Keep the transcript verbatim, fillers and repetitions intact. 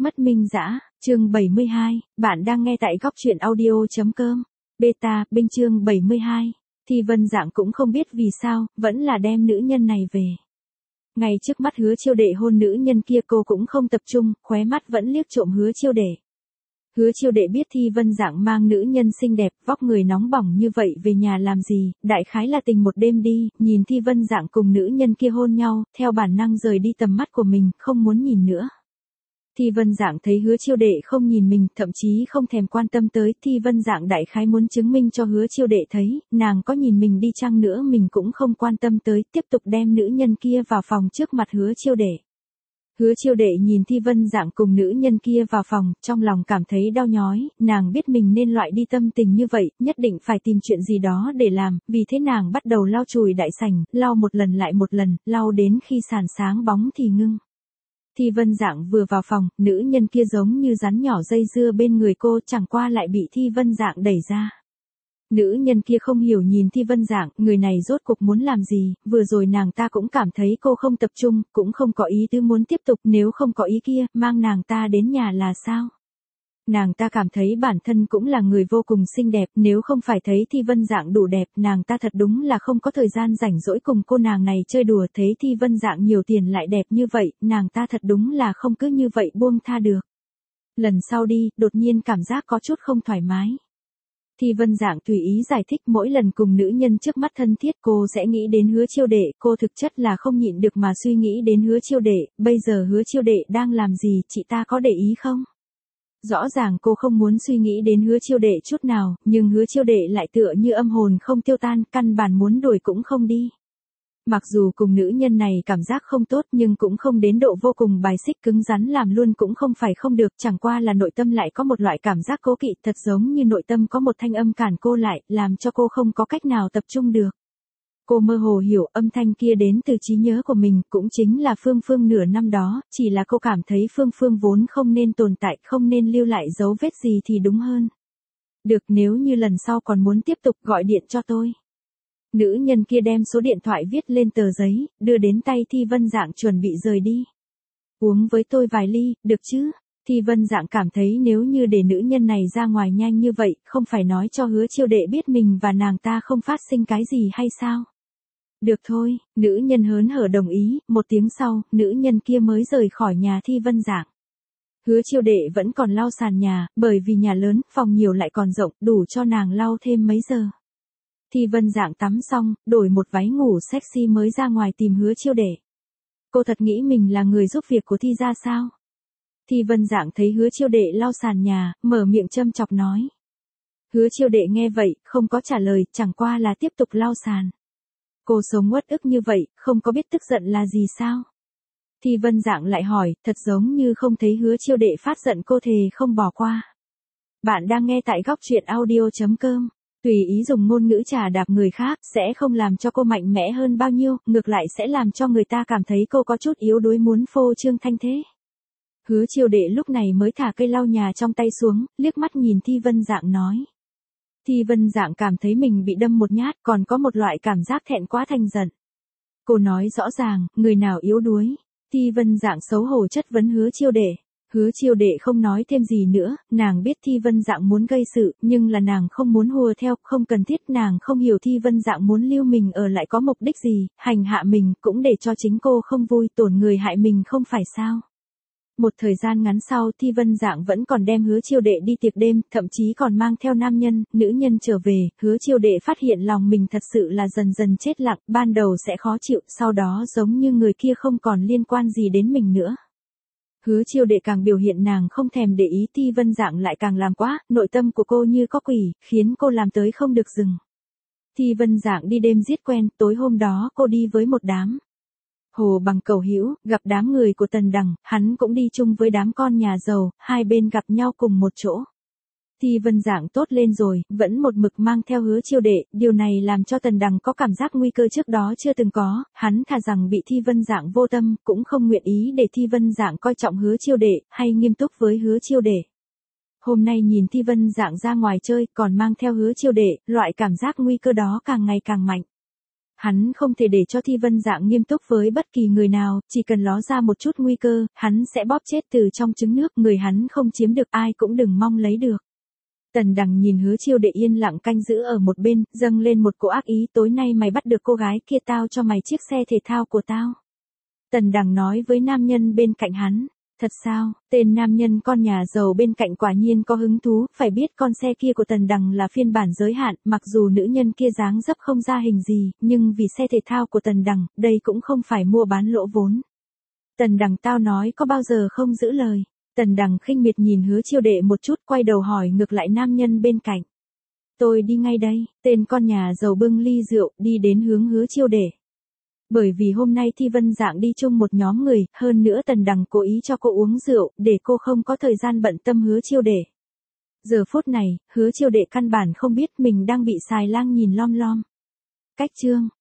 Mất Minh Dã, chương bảy mươi hai, bạn đang nghe tại góc truyện audio.com. Beta, bên chương bảy mươi hai, Thi Vân Dạng cũng không biết vì sao, vẫn là đem nữ nhân này về. Ngay trước mắt Hứa Chiêu Đệ hôn nữ nhân kia cô cũng không tập trung, khóe mắt vẫn liếc trộm Hứa Chiêu Đệ. Hứa Chiêu Đệ biết Thi Vân Dạng mang nữ nhân xinh đẹp, vóc người nóng bỏng như vậy về nhà làm gì, đại khái là tình một đêm đi, nhìn Thi Vân Dạng cùng nữ nhân kia hôn nhau, theo bản năng rời đi tầm mắt của mình, không muốn nhìn nữa. Thi Vân Dạng thấy Hứa Chiêu Đệ không nhìn mình, thậm chí không thèm quan tâm tới, Thi Vân Dạng đại khái muốn chứng minh cho Hứa Chiêu Đệ thấy, nàng có nhìn mình đi chăng nữa mình cũng không quan tâm tới, tiếp tục đem nữ nhân kia vào phòng trước mặt Hứa Chiêu Đệ. Hứa Chiêu Đệ nhìn Thi Vân Dạng cùng nữ nhân kia vào phòng, trong lòng cảm thấy đau nhói, nàng biết mình nên loại đi tâm tình như vậy, nhất định phải tìm chuyện gì đó để làm, vì thế nàng bắt đầu lau chùi đại sảnh, lau một lần lại một lần, lau đến khi sàn sáng bóng thì ngưng. Thi Vân Dạng vừa vào phòng, nữ nhân kia giống như rắn nhỏ dây dưa bên người cô, chẳng qua lại bị Thi Vân Dạng đẩy ra. Nữ nhân kia không hiểu nhìn Thi Vân Dạng, người này rốt cuộc muốn làm gì, vừa rồi nàng ta cũng cảm thấy cô không tập trung, cũng không có ý tứ muốn tiếp tục, nếu không có ý kia, mang nàng ta đến nhà là sao? Nàng ta cảm thấy bản thân cũng là người vô cùng xinh đẹp, nếu không phải thấy Thi Vân Dạng đủ đẹp, nàng ta thật đúng là không có thời gian rảnh rỗi cùng cô nàng này chơi đùa, thấy Thi Vân Dạng nhiều tiền lại đẹp như vậy, nàng ta thật đúng là không cứ như vậy buông tha được. Lần sau đi, đột nhiên cảm giác có chút không thoải mái. Thi Vân Dạng tùy ý giải thích, mỗi lần cùng nữ nhân trước mắt thân thiết cô sẽ nghĩ đến Hứa Chiêu Đệ, cô thực chất là không nhịn được mà suy nghĩ đến Hứa Chiêu Đệ, bây giờ Hứa Chiêu Đệ đang làm gì, chị ta có để ý không? Rõ ràng cô không muốn suy nghĩ đến Hứa Chiêu Đệ chút nào, nhưng Hứa Chiêu Đệ lại tựa như âm hồn không tiêu tan, căn bản muốn đuổi cũng không đi. Mặc dù cùng nữ nhân này cảm giác không tốt nhưng cũng không đến độ vô cùng bài xích, cứng rắn làm luôn cũng không phải không được, chẳng qua là nội tâm lại có một loại cảm giác cố kỵ, thật giống như nội tâm có một thanh âm cản cô lại, làm cho cô không có cách nào tập trung được. Cô mơ hồ hiểu âm thanh kia đến từ trí nhớ của mình, cũng chính là Phương Phương nửa năm đó, chỉ là cô cảm thấy Phương Phương vốn không nên tồn tại, không nên lưu lại dấu vết gì thì đúng hơn. Được, nếu như lần sau còn muốn tiếp tục gọi điện cho tôi. Nữ nhân kia đem số điện thoại viết lên tờ giấy, đưa đến tay Thi Vân Dạng chuẩn bị rời đi. Uống với tôi vài ly, được chứ? Thi Vân Dạng cảm thấy nếu như để nữ nhân này ra ngoài nhanh như vậy, không phải nói cho Hứa Chiêu Đệ biết mình và nàng ta không phát sinh cái gì hay sao? Được thôi, nữ nhân hớn hở đồng ý, một tiếng sau, nữ nhân kia mới rời khỏi nhà Thi Vân Dạng. Hứa Chiêu Đệ vẫn còn lau sàn nhà, bởi vì nhà lớn, phòng nhiều lại còn rộng, đủ cho nàng lau thêm mấy giờ. Thi Vân Dạng tắm xong, đổi một váy ngủ sexy mới ra ngoài tìm Hứa Chiêu Đệ. Cô thật nghĩ mình là người giúp việc của Thi gia sao? Thi Vân Dạng thấy Hứa Chiêu Đệ lau sàn nhà, mở miệng châm chọc nói. Hứa Chiêu Đệ nghe vậy, không có trả lời, chẳng qua là tiếp tục lau sàn. Cô sống uất ức như vậy, không có biết tức giận là gì sao? Thi Vân Dạng lại hỏi, thật giống như không thấy Hứa Chiêu Đệ phát giận, cô thề không bỏ qua. Bạn đang nghe tại góc truyện audio.com. Tùy ý dùng ngôn ngữ trà đạp người khác, sẽ không làm cho cô mạnh mẽ hơn bao nhiêu, ngược lại sẽ làm cho người ta cảm thấy cô có chút yếu đuối muốn phô trương thanh thế. Hứa Chiêu Đệ lúc này mới thả cây lau nhà trong tay xuống, liếc mắt nhìn Thi Vân Dạng nói. Thi Vân Dạng cảm thấy mình bị đâm một nhát, còn có một loại cảm giác thẹn quá thành giận. Cô nói rõ ràng, người nào yếu đuối. Thi Vân Dạng xấu hổ chất vấn Hứa Chiêu Đệ. Hứa Chiêu Đệ không nói thêm gì nữa, nàng biết Thi Vân Dạng muốn gây sự, nhưng là nàng không muốn hùa theo, không cần thiết, nàng không hiểu Thi Vân Dạng muốn lưu mình ở lại có mục đích gì, hành hạ mình, cũng để cho chính cô không vui, tổn người hại mình không phải sao. Một thời gian ngắn sau, Thi Vân Dạng vẫn còn đem Hứa Chiêu Đệ đi tiệc đêm, thậm chí còn mang theo nam nhân, nữ nhân trở về, Hứa Chiêu Đệ phát hiện lòng mình thật sự là dần dần chết lặng, ban đầu sẽ khó chịu, sau đó giống như người kia không còn liên quan gì đến mình nữa. Hứa Chiêu Đệ càng biểu hiện nàng không thèm để ý, Thi Vân Dạng lại càng làm quá, nội tâm của cô như có quỷ, khiến cô làm tới không được dừng. Thi Vân Dạng đi đêm giết quen, tối hôm đó cô đi với một đám. Hồ Bằng Cầu Hữu, gặp đám người của Tần Đằng, hắn cũng đi chung với đám con nhà giàu, hai bên gặp nhau cùng một chỗ. Thi Vân Dạng tốt lên rồi, vẫn một mực mang theo Hứa Chiêu Đệ, điều này làm cho Tần Đằng có cảm giác nguy cơ trước đó chưa từng có, hắn thà rằng bị Thi Vân Dạng vô tâm, cũng không nguyện ý để Thi Vân Dạng coi trọng Hứa Chiêu Đệ, hay nghiêm túc với Hứa Chiêu Đệ. Hôm nay nhìn Thi Vân Dạng ra ngoài chơi, còn mang theo Hứa Chiêu Đệ, loại cảm giác nguy cơ đó càng ngày càng mạnh. Hắn không thể để cho Thi Vân Dạng nghiêm túc với bất kỳ người nào, chỉ cần ló ra một chút nguy cơ, hắn sẽ bóp chết từ trong trứng nước, người hắn không chiếm được ai cũng đừng mong lấy được. Tần Đằng nhìn Hứa Chiêu Đệ yên lặng canh giữ ở một bên, dâng lên một cỗ ác ý, tối nay mày bắt được cô gái kia tao cho mày chiếc xe thể thao của tao. Tần Đằng nói với nam nhân bên cạnh hắn. Thật sao? Tên nam nhân con nhà giàu bên cạnh quả nhiên có hứng thú, phải biết con xe kia của Tần Đằng là phiên bản giới hạn, mặc dù nữ nhân kia dáng dấp không ra hình gì, nhưng vì xe thể thao của Tần Đằng, đây cũng không phải mua bán lỗ vốn. Tần Đằng tao nói có bao giờ không giữ lời. Tần Đằng khinh miệt nhìn Hứa Chiêu Đệ một chút, quay đầu hỏi ngược lại nam nhân bên cạnh. Tôi đi ngay đây, tên con nhà giàu bưng ly rượu, đi đến hướng Hứa Chiêu Đệ. Bởi vì hôm nay Thi Vân Dạng đi chung một nhóm người, hơn nữa Tần Đằng cố ý cho cô uống rượu, để cô không có thời gian bận tâm Hứa Chiêu Đệ. Giờ phút này, Hứa Chiêu Đệ căn bản không biết mình đang bị xài lang nhìn lom lom. Cách chương